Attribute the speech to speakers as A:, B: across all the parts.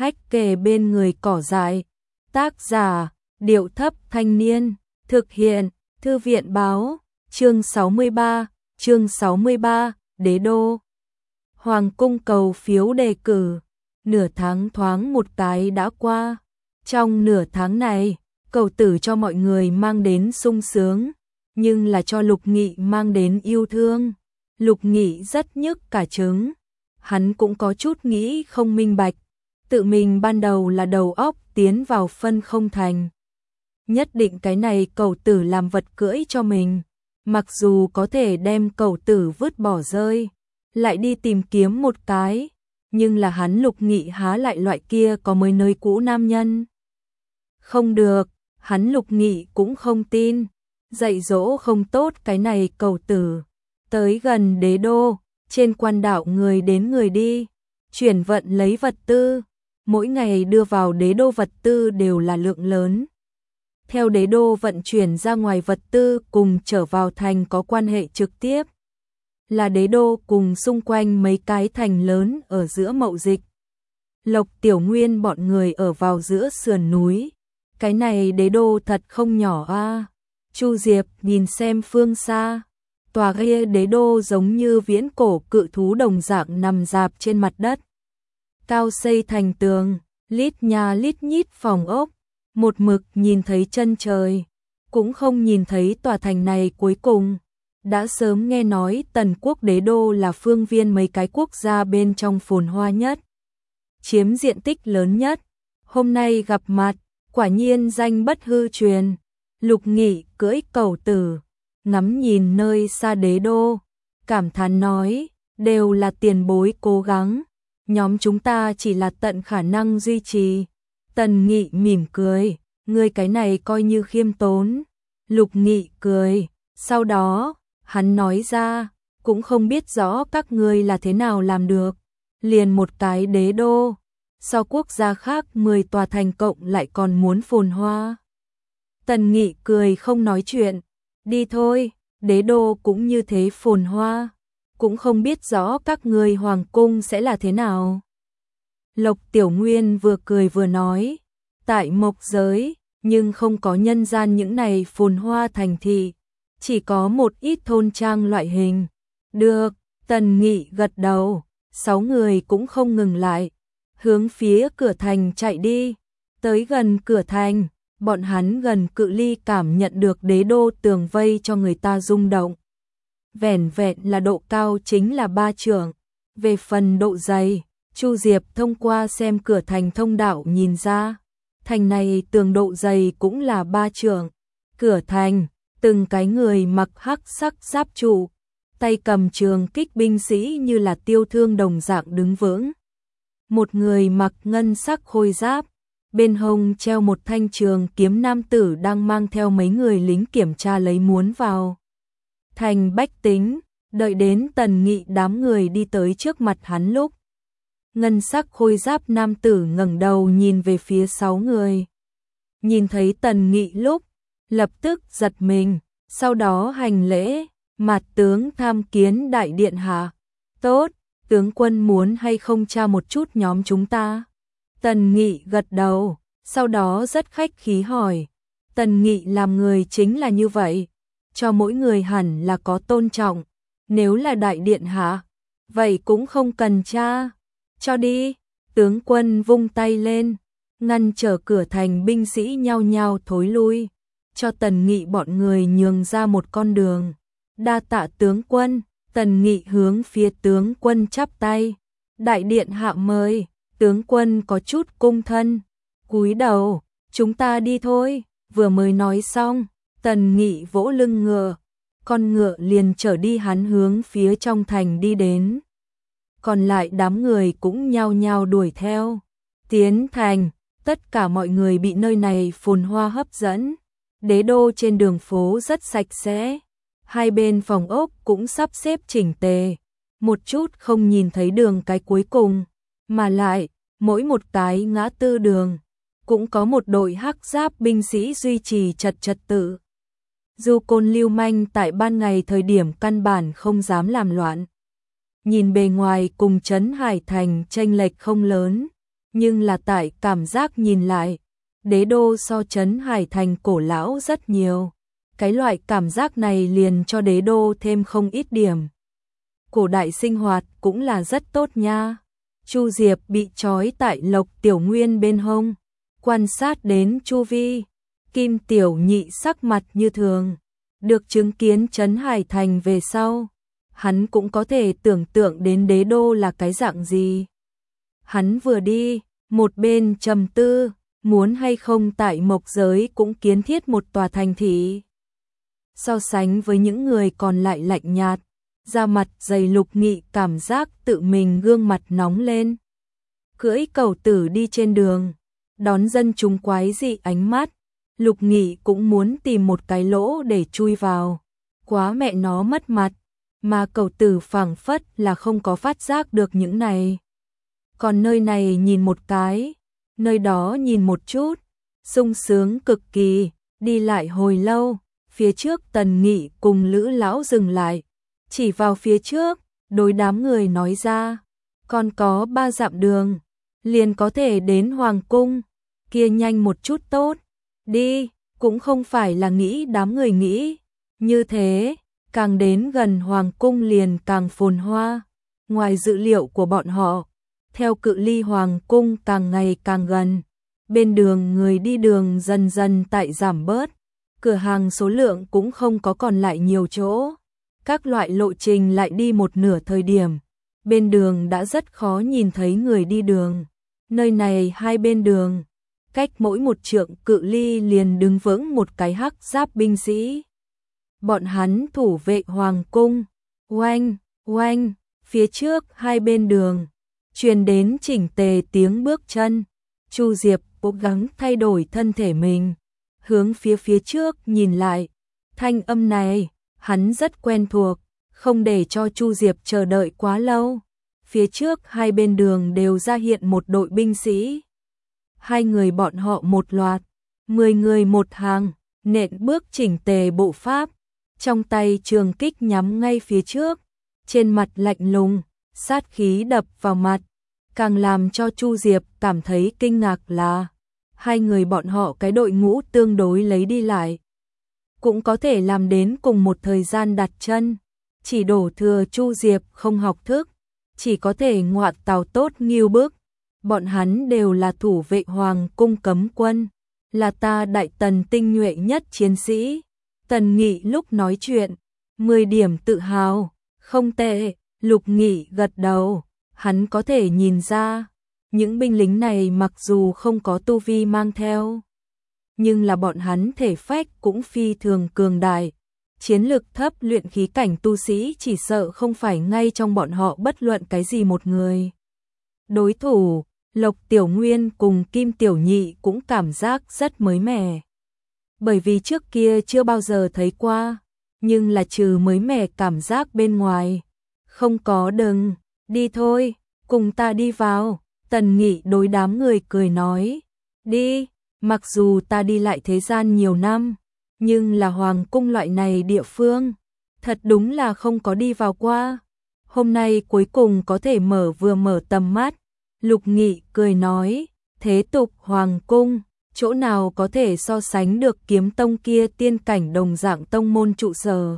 A: hách kề bên người cỏ dại. Tác giả, Điệu Thấp Thanh Niên, thực hiện, Thư viện Báo, chương 63, Đế Đô. Hoàng cung cầu phiếu đề cử, nửa tháng thoáng một cái đã qua. Trong nửa tháng này, cầu tử cho mọi người mang đến sung sướng, nhưng là cho Lục Nghị mang đến yêu thương. Lục Nghị rất nhức cả trứng, hắn cũng có chút nghĩ không minh bạch, tự mình ban đầu là đầu óc tiến vào phân không thành. Nhất định cái này cầu tử làm vật cưỡi cho mình, mặc dù có thể đem cầu tử vứt bỏ rơi, lại đi tìm kiếm một cái, nhưng là hắn Lục Nghị há lại loại kia có mới nơi cũ nam nhân. Không được, hắn Lục Nghị cũng không tin, dạy dỗ không tốt cái này cầu tử. Tới gần đế đô, trên quan đảo người đến người đi, chuyển vận lấy vật tư, mỗi ngày đưa vào đế đô vật tư đều là lượng lớn. Theo đế đô vận chuyển ra ngoài vật tư cùng trở vào thành có quan hệ trực tiếp, là đế đô cùng xung quanh mấy cái thành lớn ở giữa mậu dịch. Lộc Tiểu Nguyên bọn người ở vào giữa sườn núi, cái này đế đô thật không nhỏ a. Chu Diệp nhìn xem phương xa, tòa kia đế đô giống như viễn cổ cự thú đồng dạng nằm rạp trên mặt đất. Cao xây thành tường, lít nhà lít nhít phòng ốc, một mực nhìn thấy chân trời, cũng không nhìn thấy tòa thành này cuối cùng. Đã sớm nghe nói Tần quốc đế đô là phương viên mấy cái quốc gia bên trong phồn hoa nhất, chiếm diện tích lớn nhất. Hôm nay gặp mặt, quả nhiên danh bất hư truyền. Lục Nghị cưỡi cầu tử, ngắm nhìn nơi xa đế đô, cảm thán nói, đều là tiền bối cố gắng, nhóm chúng ta chỉ là tận khả năng duy trì. Tần Nghị mỉm cười, ngươi cái này coi như khiêm tốn. Lục Nghị cười, sau đó, hắn nói ra, cũng không biết rõ các ngươi là thế nào làm được, liền một cái đế đô, so quốc gia khác 10 tòa thành cộng lại còn muốn phồn hoa. Tần Nghị cười không nói chuyện, đi thôi, đế đô cũng như thế phồn hoa, cũng không biết rõ các ngươi hoàng cung sẽ là thế nào. Lộc Tiểu Nguyên vừa cười vừa nói, tại mộc giới, nhưng không có nhân gian những này phồn hoa thành thị, chỉ có một ít thôn trang loại hình. Được, Tần Nghị gật đầu, 6 người cũng không ngừng lại, hướng phía cửa thành chạy đi. Tới gần cửa thành, bọn hắn gần cự ly cảm nhận được đế đô tường vây cho người ta rung động. Vẻn vẹn là độ cao chính là 3 trượng, về phần độ dày, Chu Diệp thông qua xem cửa thành thông đạo nhìn ra, thành này tường độ dày cũng là 3 trượng. Cửa thành, từng cái người mặc hắc sắc giáp trụ, tay cầm trường kích binh sĩ như là tiêu thương đồng dạng đứng vững. Một người mặc ngân sắc khôi giáp, bên hông treo một thanh trường kiếm nam tử đang mang theo mấy người lính kiểm tra lấy muốn vào thành bách tính. Đợi đến Tần Nghị đám người đi tới trước mặt hắn lúc, ngân sắc khôi giáp nam tử ngẩng đầu nhìn về phía 6 người. Nhìn thấy Tần Nghị lúc, lập tức giật mình, sau đó hành lễ, mặt tướng tham kiến đại điện hạ. Tốt, tướng quân muốn hay không tra một chút nhóm chúng ta? Tần Nghị gật đầu, sau đó rất khách khí hỏi. Tần Nghị làm người chính là như vậy, cho mỗi người hẳn là có tôn trọng. Nếu là đại điện hạ, vậy cũng không cần tra, cho đi. Tướng quân vung tay lên, ngăn trở cửa thành binh sĩ nhao nhao thối lui, cho Tần Nghị bọn người nhường ra một con đường. Đa tạ tướng quân. Tần Nghị hướng phía tướng quân chắp tay. Đại điện hạ mời. Tướng quân có chút cung thân, cúi đầu, chúng ta đi thôi. Vừa mới nói xong, Tần Nghị vỗ lưng ngựa, con ngựa liền chở đi hắn hướng phía trong thành đi đến. Còn lại đám người cũng nhao nhao đuổi theo. Tiến thành, tất cả mọi người bị nơi này phồn hoa hấp dẫn. Đế đô trên đường phố rất sạch sẽ, hai bên phòng ốc cũng sắp xếp chỉnh tề, một chút không nhìn thấy đường cái cuối cùng, mà lại, mỗi một cái ngã tư đường, cũng có một đội hắc giáp binh sĩ duy trì trật tự. Du côn lưu manh tại ban ngày thời điểm căn bản không dám làm loạn. Nhìn bề ngoài cùng trấn Hải Thành chênh lệch không lớn, nhưng là tại cảm giác nhìn lại, đế đô so Trấn Hải Thành cổ lão rất nhiều. Cái loại cảm giác này liền cho đế đô thêm không ít điểm. Cổ đại sinh hoạt cũng là rất tốt nha. Chu Diệp bị trói tại Lộc Tiểu Nguyên bên hông, quan sát đến chu vi. Kim Tiểu Nhị sắc mặt như thường, được chứng kiến Trấn Hải Thành về sau, hắn cũng có thể tưởng tượng đến đế đô là cái dạng gì. Hắn vừa đi, một bên trầm tư, muốn hay không tại Mộc Giới cũng kiến thiết một tòa thành thị. So sánh với những người còn lại lạnh nhạt, da mặt dày Lục Nghị cảm giác tự mình gương mặt nóng lên. Cưỡi cẩu tử đi trên đường, đón dân chúng quái dị ánh mắt, Lục Nghị cũng muốn tìm một cái lỗ để chui vào. Quá mẹ nó mất mặt, mà cẩu tử phảng phất là không có phát giác được những này. Còn nơi này nhìn một cái, nơi đó nhìn một chút, sung sướng cực kỳ, đi lại hồi lâu, phía trước Tần Nghị cùng Lữ lão dừng lại, chỉ vào phía trước, đối đám người nói ra, còn có 3 dặm đường, liền có thể đến Hoàng cung, kia nhanh một chút tốt, đi, cũng không phải là nghĩ đám người nghĩ, như thế, càng đến gần Hoàng cung liền càng phồn hoa, ngoài dự liệu của bọn họ, theo cự ly Hoàng cung càng ngày càng gần, bên đường người đi đường dần dần tại giảm bớt, cửa hàng số lượng cũng không có còn lại nhiều chỗ. Các loại lộ trình lại đi một nửa thời điểm, bên đường đã rất khó nhìn thấy người đi đường. Nơi này hai bên đường, cách mỗi một trượng cự ly liền đứng vững một cái hắc giáp binh sĩ. Bọn hắn thủ vệ Hoàng cung, oanh, oanh, phía trước hai bên đường, truyền đến chỉnh tề tiếng bước chân. Chu Diệp cố gắng thay đổi thân thể mình, hướng phía trước nhìn lại. Thanh âm này, hắn rất quen thuộc, không để cho Chu Diệp chờ đợi quá lâu. Phía trước hai bên đường đều ra hiện một đội binh sĩ. Hai người bọn họ một loạt, 10 người một hàng, nện bước chỉnh tề bộ pháp, trong tay trường kích nhắm ngay phía trước, trên mặt lạnh lùng, sát khí đập vào mặt. Càng làm cho Chu Diệp cảm thấy kinh ngạc là hai người bọn họ cái đội ngũ tương đối lấy đi lại, cũng có thể làm đến cùng một thời gian đặt chân, chỉ đổ thừa Chu Diệp không học thức, chỉ có thể ngoạn tào tốt nghiêu bức. Bọn hắn đều là thủ vệ Hoàng cung cấm quân, là ta Đại Tần tinh nhuệ nhất chiến sĩ. Tần Nghị lúc nói chuyện, 10 điểm tự hào, không tệ. Lục Nghị gật đầu, hắn có thể nhìn ra, những binh lính này mặc dù không có tu vi mang theo, nhưng là bọn hắn thể phách cũng phi thường cường đại. Chiến lực thấp luyện khí cảnh tu sĩ chỉ sợ không phải ngay trong bọn họ bất luận cái gì một người. Đối thủ, Lộc Tiểu Nguyên cùng Kim Tiểu Nhị cũng cảm giác rất mới mẻ. Bởi vì trước kia chưa bao giờ thấy qua, nhưng là trừ mới mẻ cảm giác bên ngoài. Không có đừng, đi thôi, cùng ta đi vào. Tần Nghị đối đám người cười nói, đi, mặc dù ta đi lại thế gian nhiều năm, nhưng là Hoàng cung loại này địa phương, thật đúng là không có đi vào qua. Hôm nay cuối cùng có thể vừa mở tầm mắt. Lục Nghị cười nói, thế tục Hoàng cung, chỗ nào có thể so sánh được Kiếm Tông kia tiên cảnh đồng dạng tông môn trụ sở.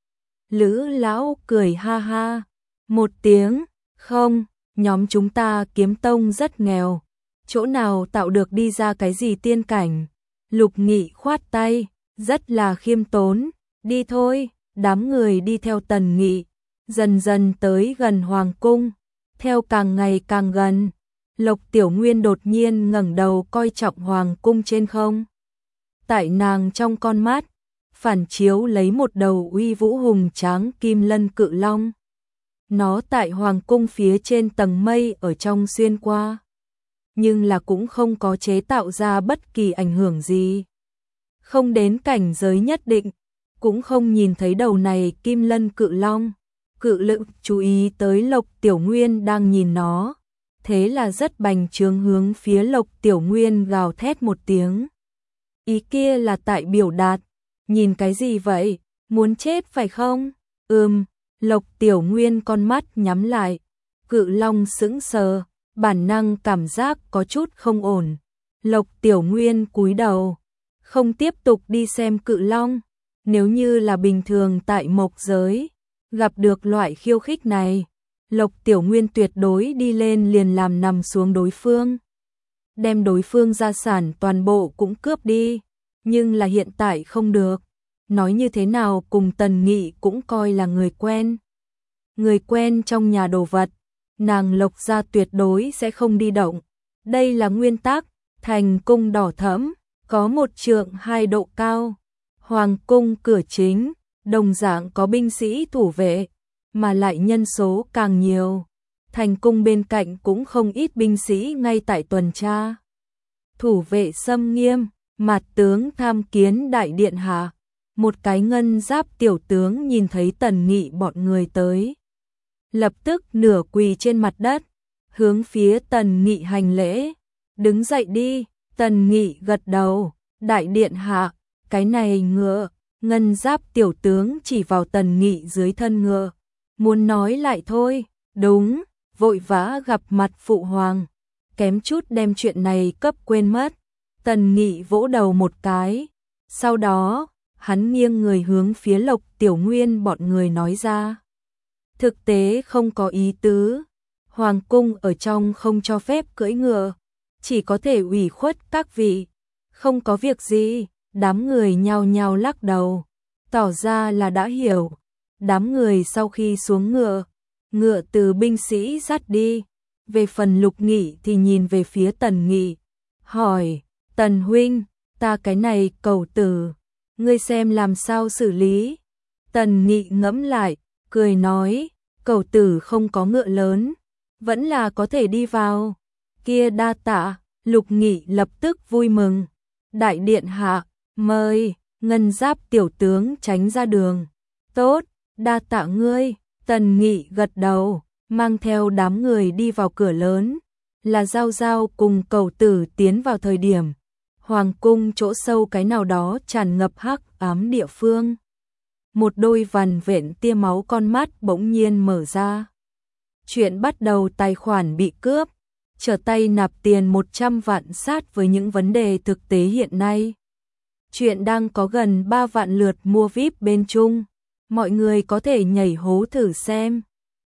A: Lữ lão cười ha ha, một tiếng, không, nhóm chúng ta Kiếm Tông rất nghèo, chỗ nào tạo được đi ra cái gì tiên cảnh. Lục Nghị khoát tay, rất là khiêm tốn, đi thôi. Đám người đi theo Tần Nghị, dần dần tới gần Hoàng cung. Theo càng ngày càng gần, Lộc Tiểu Nguyên đột nhiên ngẩng đầu coi trọng Hoàng cung trên không. Tại nàng trong con mắt, phản chiếu lấy một đầu uy vũ hùng tráng kim lân cự long. Nó tại Hoàng cung phía trên tầng mây ở trong xuyên qua, nhưng là cũng không có chế tạo ra bất kỳ ảnh hưởng gì. Không đến cảnh giới nhất định, cũng không nhìn thấy đầu này kim lân cự long. Cự lự chú ý tới Lộc Tiểu Nguyên đang nhìn nó, thế là rất bành trướng hướng phía Lộc Tiểu Nguyên gào thét một tiếng. Ý kia là tại biểu đạt, nhìn cái gì vậy, muốn chết phải không? Lộc Tiểu Nguyên con mắt nhắm lại, cự long sững sờ, bản năng cảm giác có chút không ổn. Lộc Tiểu Nguyên cúi đầu, không tiếp tục đi xem cự long. Nếu như là bình thường tại mộc giới, gặp được loại khiêu khích này, Lộc Tiểu Nguyên tuyệt đối đi lên liền làm nằm xuống đối phương, đem đối phương gia sản toàn bộ cũng cướp đi, nhưng là hiện tại không được. Nói như thế nào cùng Tần Nghị cũng coi là người quen. Người quen trong nhà đồ vật, nàng Lộc gia tuyệt đối sẽ không đi động. Đây là nguyên tắc. Thành cung đỏ thẫm, có 1 trượng 2 độ cao. Hoàng cung cửa chính, đồng dạng có binh sĩ thủ vệ, mà lại nhân số càng nhiều. Thành cung bên cạnh cũng không ít binh sĩ ngay tại tuần tra. Thủ vệ xâm nghiêm, mặt tướng tham kiến đại điện hạ. Một cái ngân giáp tiểu tướng nhìn thấy Tần Nghị bọn người tới, lập tức nửa quỳ trên mặt đất, hướng phía Tần Nghị hành lễ. Đứng dậy đi. Tần Nghị gật đầu. Đại điện hạ, cái này ngựa. Ngân giáp tiểu tướng chỉ vào Tần Nghị dưới thân ngựa, muốn nói lại thôi. Đúng, vội vã gặp mặt phụ hoàng, kém chút đem chuyện này cấp quên mất. Tần Nghị vỗ đầu một cái, sau đó hắn nghiêng người hướng phía Lộc Tiểu Nguyên bọn người nói ra. Thực tế không có ý tứ, hoàng cung ở trong không cho phép cưỡi ngựa, chỉ có thể ủy khuất các vị. Không có việc gì. Đám người nhao nhao lắc đầu, tỏ ra là đã hiểu. Đám người sau khi xuống ngựa, ngựa từ binh sĩ dắt đi. Về phần Lục Nghị thì nhìn về phía Tần Nghị, hỏi, Tần huynh, ta cái này cầu tử, ngươi xem làm sao xử lý. Tần Nghị ngẫm lại, cười nói, cầu tử không có ngựa lớn, vẫn là có thể đi vào. Kia đa tạ. Lục Nghị lập tức vui mừng. Đại điện hạ, mời. Ngân giáp tiểu tướng tránh ra đường. Tốt, đa tạ ngươi. Tần Nghị gật đầu, mang theo đám người đi vào cửa lớn. Là Giao Giao cùng cầu tử tiến vào thời điểm hoàng cung chỗ sâu cái nào đó tràn ngập hắc ám địa phương. Một đôi vằn vện tia máu con mắt bỗng nhiên mở ra. Chuyện bắt đầu tài khoản bị cướp, trở tay nạp tiền 100 vạn sát với những vấn đề thực tế hiện nay. Chuyện đang có gần 3 vạn lượt mua VIP bên Trung. Mọi người có thể nhảy hố thử xem.